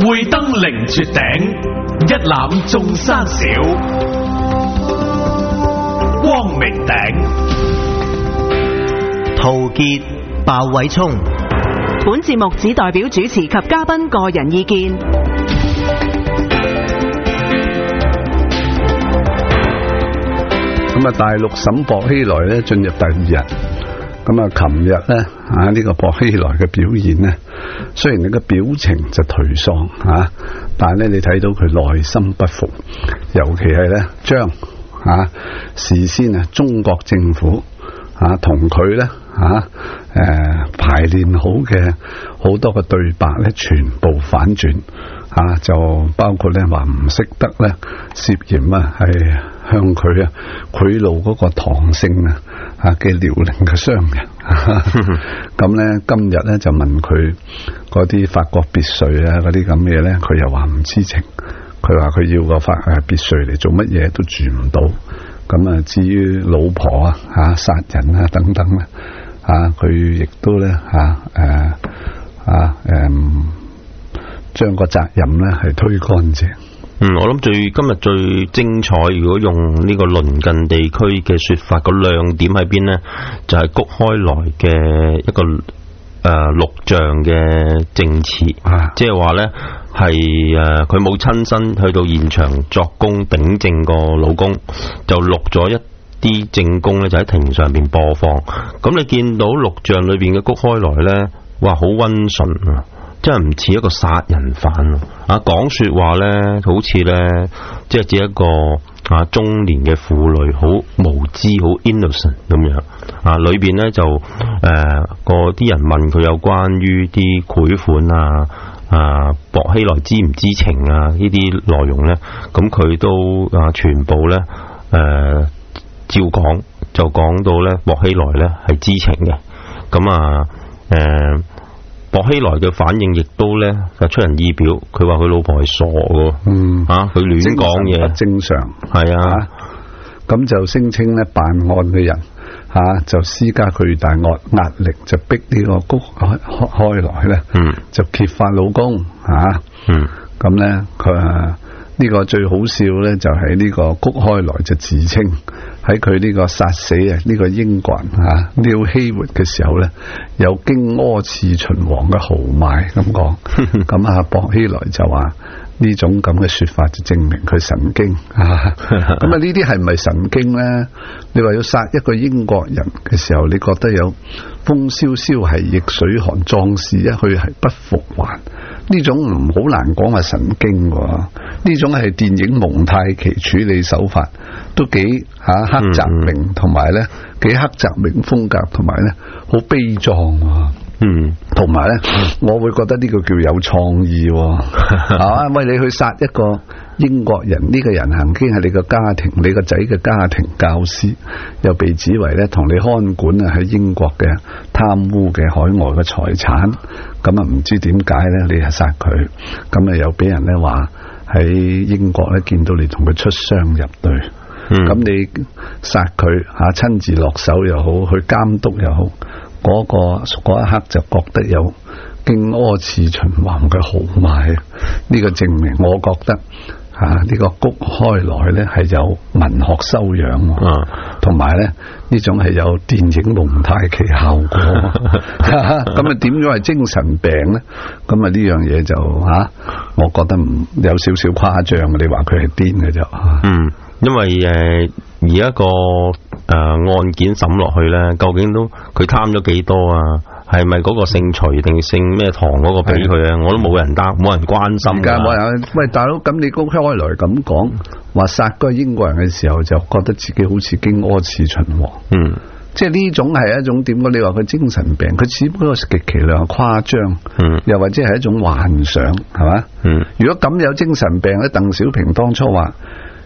會登凌絕頂，一覽眾山小。光明頂， 陶傑、鮑偉聰。 本節目只代表主持及嘉賓個人意見。 咁啊，大陸審薄熙來咧進入第2日。咁啊，琴日咧呢個薄熙來嘅表現咧，雖然你個表情就頹喪但係咧你睇到佢內心不服，尤其係咧將事先中國政府同佢咧排練好嘅好多個對白咧，全部反轉就包括咧話唔識得咧涉嫌係向佢賄賂嗰個唐姓嘅遼寧嘅商人。咁咧今日咧就問佢嗰啲法國別墅嗰啲咁嘢咧，佢又話唔知情。佢話佢要個法別墅嚟做乜嘢都住唔到。咁啊，至於老婆殺人等等咧佢亦都咧將個責任咧係推乾淨。 我諗今日最精彩，如果用呢個鄰近地區嘅說法，個亮點喺邊呢？就係谷開來嘅一個錄像嘅證詞，即係話呢係佢冇親身去到現場作供頂證個老公，就錄咗一啲證供呢，就喺庭上邊播放。咁你見到錄像裏邊嘅谷開來呢，哇，好溫順啊！真係唔似一個殺人犯講說話呢，好似呢，即係只一個中年嘅婦女，好無知，好 innocent 咁樣裏邊呢，就嗰啲人問佢有關於啲賄款薄熙來知唔知情呢啲內容呢，咁佢都全部呢照講，就講到呢薄熙來呢係知情嘅。咁薄熙來嘅反應亦都咧就出人意表，佢話佢老婆係傻嘅，佢亂講嘢， 正常係咁就聲稱咧辦案嘅人就施加巨大壓力，就逼呢個谷開來咧，就揭發老公咁咧佢呢個最好笑咧就係呢個谷開來就自稱喺佢呢個殺死呢個英國人Neil Heywood嘅時候咧，有經柯次秦王嘅豪邁咁講。咁薄熙來就話呢種咁嘅說法就證明佢神經咁呢啲係咪神經咧？你話要殺一個英國人嘅時候，你覺得有風蕭蕭係逆水寒，壯士一去係不復還，呢種唔好難講係神經喎。呢種係電影蒙太奇處理手法，都幾黑澤明，同埋咧幾黑澤明風格，同埋咧好悲壯。同埋咧，我會覺得呢個叫有創意，喂，你去殺一個英國人，呢個人曾經係你個家庭，你個仔嘅家庭教師，又被指為咧同你看管喺英國嘅貪污嘅海外嘅財產，咁唔知點解咧你係殺佢，咁又俾人咧話喺英國咧見到你同佢出雙入對，咁你殺佢親自落手又好，去監督又好，嗰一刻就覺得有經柯次秦王嘅豪邁。呢個證明我覺得呢個谷開來咧係有文學修養，同埋咧呢種係有電影蒙太奇效果。咁點樣係精神病咧？咁呢樣嘢就我覺得有少少誇張。你話佢係癲嘅就因為而家個案件審落去咧，究竟都佢貪咗幾多啊？係咪嗰個姓徐定姓咩唐嗰個俾佢啊？我都冇人關心。而家冇人喂大佬，咁你谷開來咁講話殺嗰個英國人嘅時候，就覺得自己好似經柯次秦王。即係呢種係一種點講？你話佢精神病，佢只不過極其量誇張，又或者係一種幻想，係嘛？如果咁有精神病咧，鄧小平當初話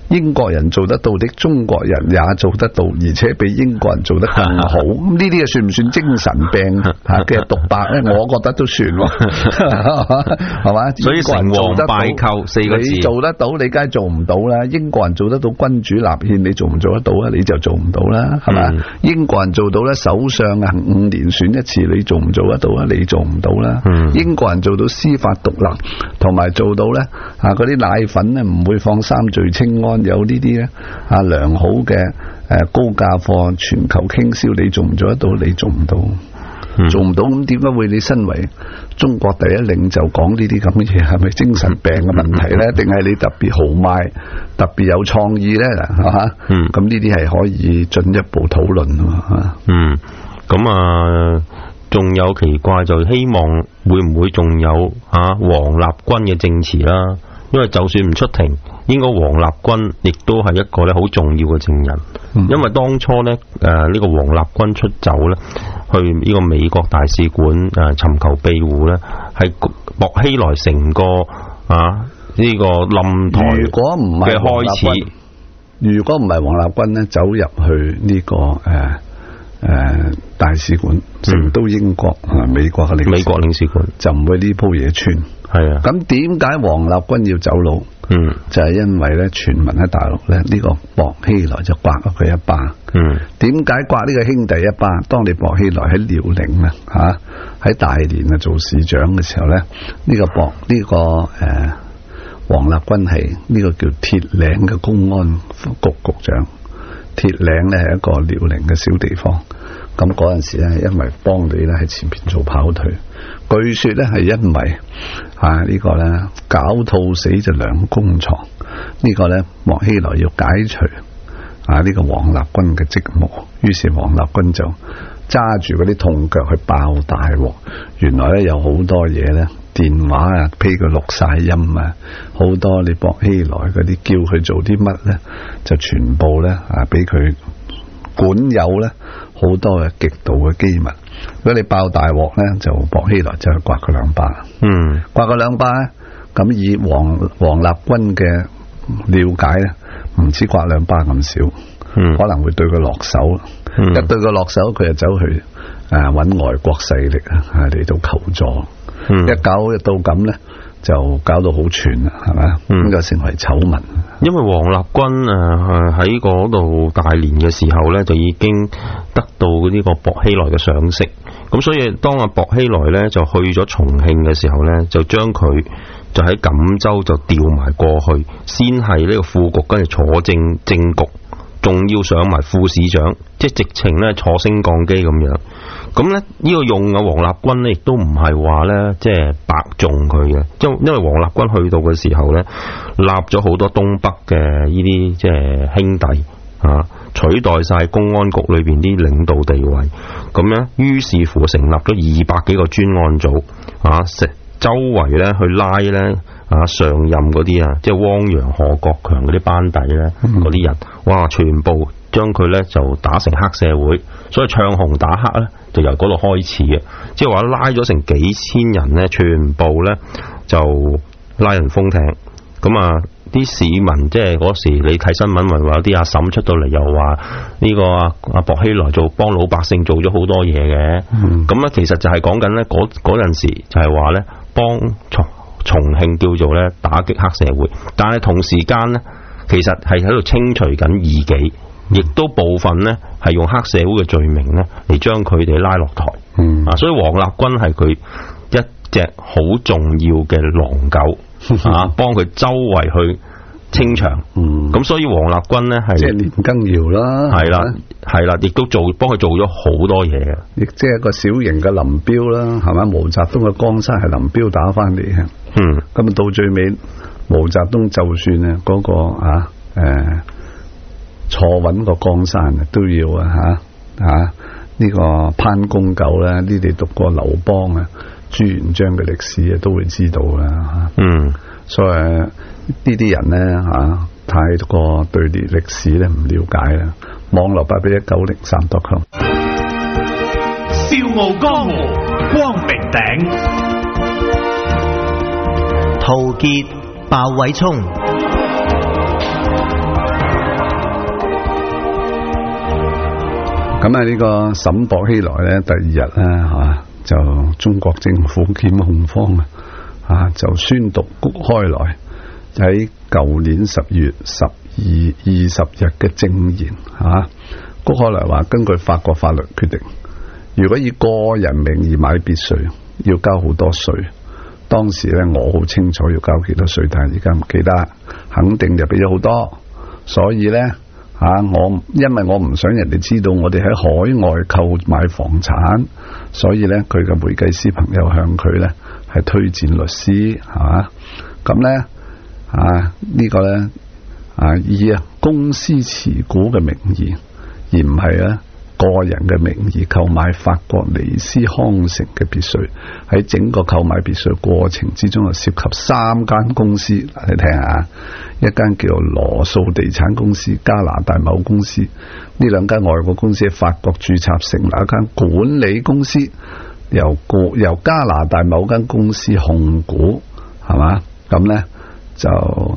英國人做得到的，中國人也做得到，而且比英國人做得更好。咁呢啲算唔算精神病嘅獨白咧？我覺得都算喎，係嘛？ 所以成王敗寇4個字， 你做得到，你梗係做唔到啦。英國人做得到君主立憲，你做唔做得到啊？你就做唔到啦，係嘛？英國人做到咧，首相啊5年選一次，你做唔做得到啊？你做唔到啦。英國人做到司法獨立，同埋做到咧嗰啲奶粉咧唔會放三聚氰胺，有呢啲咧良好嘅高價貨全球傾銷，你做唔做得到？你做唔到。做唔到，咁點解會你身為中國第一領袖講呢啲咁嘅嘢？係咪精神病嘅問題咧？定係你特別豪邁、特別有創意咧？係嘛？咁呢啲係可以進一步討論啊！ 咁啊，仲有奇怪就希望會唔會仲有王立軍嘅證詞啦？因為就算唔出庭，應該王立軍亦都係一個咧好重要嘅證人。因為當初咧呢個王立軍出走咧，去呢個美國大使館尋求庇護咧，係薄熙來成個呢個冧台嘅開始。 如果唔係王立軍咧走入去呢個大使館，成都英國美國嘅領事館，就唔會呢鋪嘢穿。 係啊， 咁點解王立軍要走佬？就係因為咧，傳聞喺大陸咧，呢個薄熙來就刮咗佢一巴。點解刮呢個兄弟一巴？當你薄熙來喺遼寧喺大連做市長嘅時候咧，呢個王立軍係呢個叫鐵嶺嘅公安局局長。鐵嶺咧係一個遼寧嘅小地方。咁嗰陣時咧，因為幫你咧喺前邊做跑腿，據說咧係因為呢個咧狡兔死就兩公床，呢個咧薄熙來要解除呢個王立軍嘅職務，於是王立軍就揸住嗰啲痛腳去爆大鑊。原來咧有好多嘢咧，電話俾佢錄晒音好多你薄熙來嗰啲叫佢做啲乜咧，就全部咧俾佢管有咧好多嘅極度嘅機密。如果你爆大鑊咧，就薄熙來就去刮佢兩巴。刮佢兩巴咧，咁以王立軍嘅了解咧，唔止刮兩巴咁少，可能會對佢落手。一對佢落手，佢就走去揾外國勢力嚟到求助。一搞到咁咧，就搞到好串啦，係咪？咁就成為醜聞。 因為王立軍喺嗰度大連嘅時候咧，就已經得到呢個薄熙來嘅賞識。咁所以當阿薄熙來咧就去咗重慶嘅時候咧，就將佢就喺錦州就調埋過去，先係呢個副局，跟住坐正局，仲要上埋副市長，即係直情咧坐升降機咁樣。咁咧呢個用嘅王立軍咧，亦都唔係話咧即係白中佢嘅，因為王立軍去到嘅時候咧，立咗好多東北嘅呢啲即係兄弟取代晒公安局裏邊啲領導地位。咁咧，於是乎成立咗200幾個專案組周圍咧去拉咧上任嗰啲即係汪洋、何國強嗰啲班底咧，嗰啲人，哇，全部將佢咧就打成黑社會，所以唱紅打黑咧就由嗰度開始嘅，即係話拉咗成幾千人咧，全部咧就拉人封艇。咁啲市民即係嗰時你睇新聞咪話有啲阿嬸出到嚟又話呢個阿薄熙來做幫老百姓做咗好多嘢嘅。咁其實就係講緊咧嗰陣時就係話咧幫重慶叫做咧打擊黑社會，但係同時間咧其實係喺度清除緊異己，亦都部分咧係用黑社會嘅罪名咧嚟將佢哋拉落台。所以王立軍係佢一隻好重要嘅狼狗。幫佢周圍去清場。咁所以王立軍咧係即係連根堯啦， 係啦，亦都幫佢做咗好多嘢嘅， 亦即係一個小型嘅林彪啦，係嘛？毛澤東嘅江山係林彪打翻嚟嘅。咁到最尾，毛澤東就算啊嗰個坐穩個江山都要呢個潘公狗啦，呢啲讀過劉邦朱元璋嘅歷史都會知道啦。所以呢啲人咧太過對歷史咧唔了解啦。網絡8819639.com。 笑傲江湖，光明頂。 陶傑、鮑偉聰。 咁啊，呢個沈薄熙來咧，第二日咧就中國政府檢控方就宣讀谷開來喺舊年10月20日嘅證言谷開來話，根據法國法律決定，如果以個人名義買別墅，要交好多稅。當時咧我好清楚要交幾多稅，但係而家唔記得，肯定就俾咗好多。所以咧因為我唔想人哋知道我哋喺海外購買房產，所以咧佢嘅會計師朋友向佢咧係推薦律師，咁咧呢個咧以公司持股嘅名義，而唔係個人嘅名義購買法國尼斯康城嘅別墅。喺整個購買別墅過程之中，涉及3間公司。你聽下，一間叫羅素地產公司，加拿大某公司。呢2間外國公司喺法國註冊成立一間管理公司，由加拿大某間公司控股，係嘛？咁呢就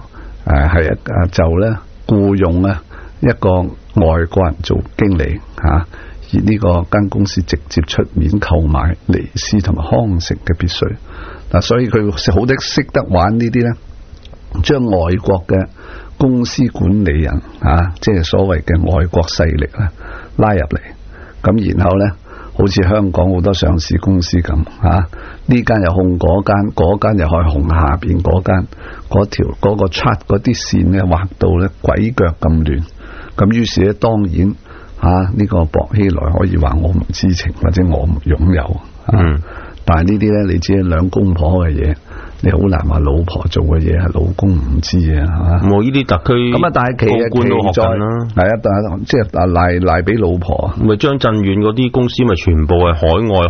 咧僱用一個外國人做經理而呢個間公司直接出面購買尼斯同埋康城嘅別墅。所以佢好識得玩呢啲呢，將外國嘅公司管理人即係所謂嘅外國勢力拉入嚟，咁然後呢，好似香港好多上市公司咁呢間又控嗰間，嗰間又可以控下邊嗰間，嗰個 chart 嗰啲線呢畫到呢鬼腳咁亂。咁於是呢，當然呢個薄熙來可以話我唔知情或者我唔擁有，但係呢啲咧，你知兩公婆嘅嘢，你好難話老婆做嘅嘢係老公唔知嘅，係嘛？冇呢啲特區咁但係其實官都學緊啦，係即係賴俾老婆。咪張震遠嗰啲公司咪全部係海外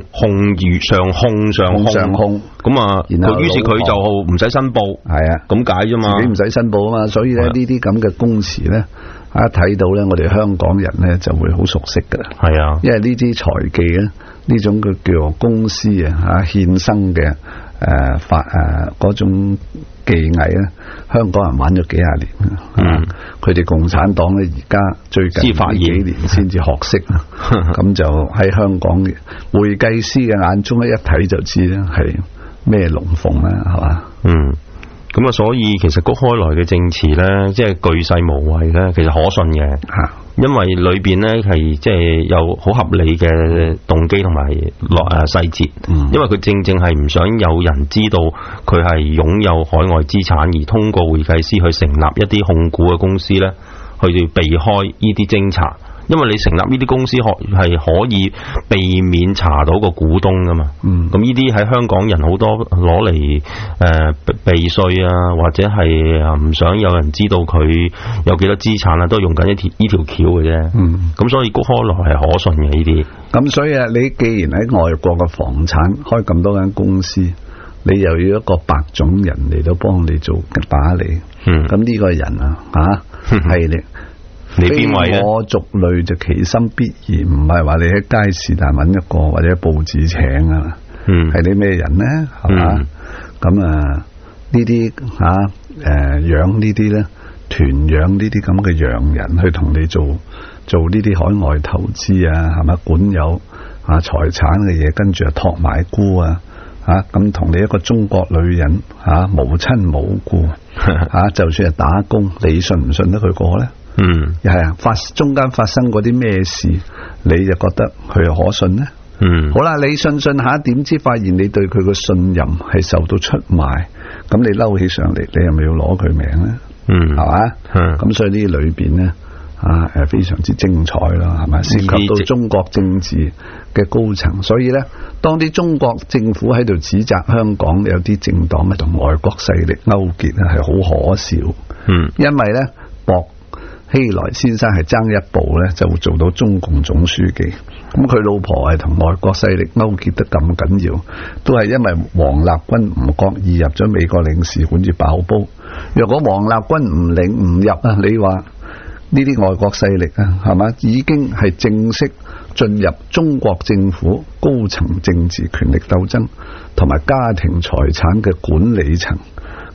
上控，咁佢於是佢就唔使申報，係咁解啫嘛，自己唔使申報啊嘛，所以咧呢啲咁嘅公詞咧。一睇到咧，我哋香港人咧就會好熟悉噶啦。係啊，因為呢啲財技咧，呢種嘅叫公司衍生嘅嗰種技藝咧，香港人玩咗幾廿年。佢哋共產黨咧而家最近呢幾年先至學識，咁就喺香港嘅會計師嘅眼中咧，一睇就知咧係咩龍鳳啦，係嘛？咁所以其實谷開來嘅證詞咧，即係巨細無遺咧，其實可信嘅，因為裏邊咧係即係有好合理嘅動機同埋細節，因為佢正正係唔想有人知道佢係擁有海外資產，而通過會計師去成立一啲控股嘅公司咧，去避開呢啲偵查。因為你成立呢啲公司係可以避免查到個股東噶嘛，咁呢啲喺香港人好多攞嚟避稅啊，或者係唔想有人知道佢有幾多資產啊，都用緊呢條橋嘅啫。咁所以谷開來係可信嘅呢啲。咁所以你既然喺外國嘅房產開咁多間公司，你又要一個白種人嚟到幫你做打理，咁呢個人係你邊位咧？我族類就其心必然，唔係話你喺街市但揾一個或者報紙請係你咩人呢？係嘛？咁呢啲養呢啲咧，團養呢啲咁嘅洋人去同你做呢啲海外投資係咪？管有財產嘅嘢，跟住託買沽咁同你一個中國女人無親無故就算係打工，你信唔信得佢過咧？又係中間發生過啲咩事，你就覺得佢又可信呢？好啦，你信下，點知發現你對佢嘅信任係受到出賣，咁你嬲起上嚟，你係咪要攞佢命呢？係嘛？咁所以呢裏邊呢非常之精彩啦，係咪？涉及到中國政治嘅高層，所以呢，當啲中國政府喺度指責香港有啲政黨咧同外國勢力勾結咧，係好可笑。因為呢，薄熙來先生係爭一步呢，就會做到中共總書記。咁佢老婆係同外國勢力勾結得咁緊要，都係因為王立軍唔覺意入咗美國領事館至爆煲。若果王立軍唔入你話呢啲外國勢力係嘛，已經係正式進入中國政府高層政治權力鬥爭同埋家庭財產嘅管理層。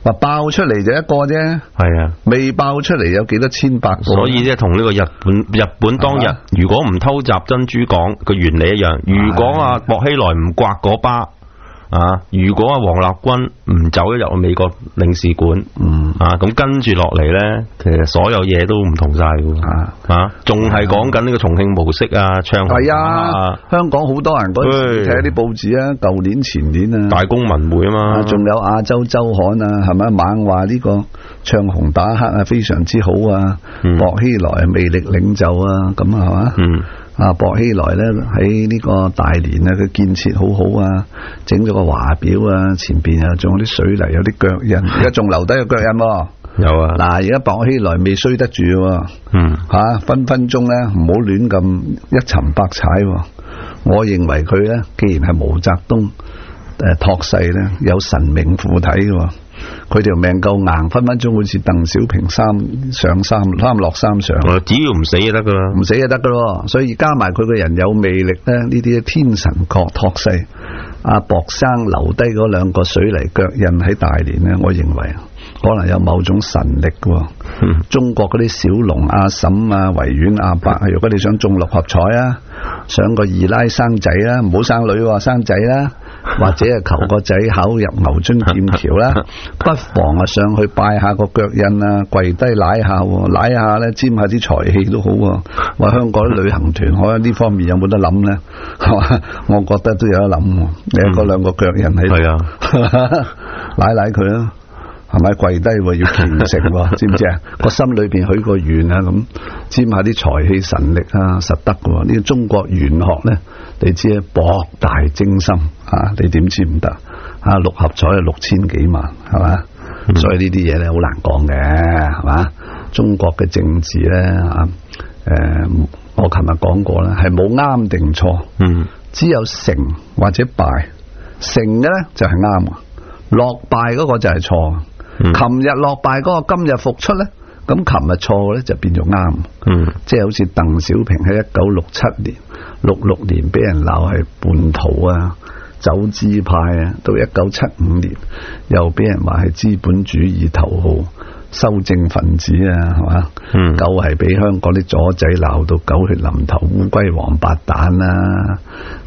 話爆出嚟就一個啫， 係啊， 未爆出嚟有幾多千百個， 所以即係同呢個日本當日如果唔偷襲珍珠港個原理一樣，如果薄熙來唔刮嗰巴。如果王立軍唔走咗入美國領事館，咁跟住落嚟咧，其實所有嘢都唔同晒嘅，仲係講緊呢個重慶模式啊，唱紅啊，香港好多人嗰時睇啲報紙啊，舊年前年啊， 大公文匯啊嘛， 仲有亞洲周刊啊，係咪猛話呢個唱紅打黑啊非常之好啊，薄熙來魅力領袖啊，咁係嘛？薄熙來咧喺呢個大連啊，佢建設好好啊，整咗個華表啊，前邊啊仲有啲水泥，有啲腳印，而家仲留低個腳印。有啊，嗱，而家薄熙來未衰得住，分分鐘咧唔好亂咁一沉百踩。我認為佢咧，既然係毛澤東託世咧，有神明附體嘅。佢條命夠硬，分分鐘好似鄧小平三落三上， 只要唔死就得噶啦， 唔死就得噶咯。所以加埋佢個人有魅力咧，呢啲天神託世。阿薄生留低嗰兩個水泥腳印喺大連咧，我認為可能有某種神力嘅。中國嗰啲小農阿嬸啊、維園阿伯，如果你想中六合彩啊，想個二奶生仔啦，唔好生女生仔啦，或者係求個仔考入牛津劍橋啦，不妨上去拜下個腳印啊，跪低舐下咧，沾下啲財氣都好。話香港啲旅行團可能呢方面有冇得諗咧？係嘛，我覺得都有得諗。你嗰兩個腳印喺度，舐佢啦。係咪跪低要虔誠？知唔知啊？個心裏邊許個願啊，咁沾下啲財氣神力啊，實得嘅。呢個中國玄學咧，你知啊，博大精深啊，你點知唔得啊？六合彩啊6000幾萬，係嘛？所以呢啲嘢咧好難講嘅，係嘛？中國嘅政治咧我琴日講過啦，係冇啱定錯，只有成或者敗。成嘅咧就係啱，落敗嗰個就係錯。琴日落敗嗰個今日復出咧，咁琴日錯嘅咧就變咗啱。即係好似鄧小平喺1967年、66年俾人鬧係叛徒啊、走資派啊，到1975年又俾人話係資本主義頭號修正分子啊，係嘛？夠係俾香港啲左仔鬧到狗血淋頭、烏龜王八蛋啦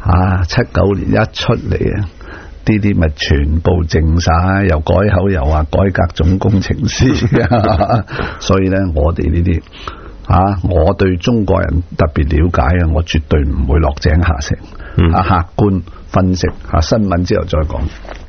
！79年一出嚟啊！呢啲咪全部淨晒，又改口又話改革總工程師，所以咧我哋呢啲我對中國人特別了解啊，我絕對唔會落井下石。客觀分析新聞之後再講。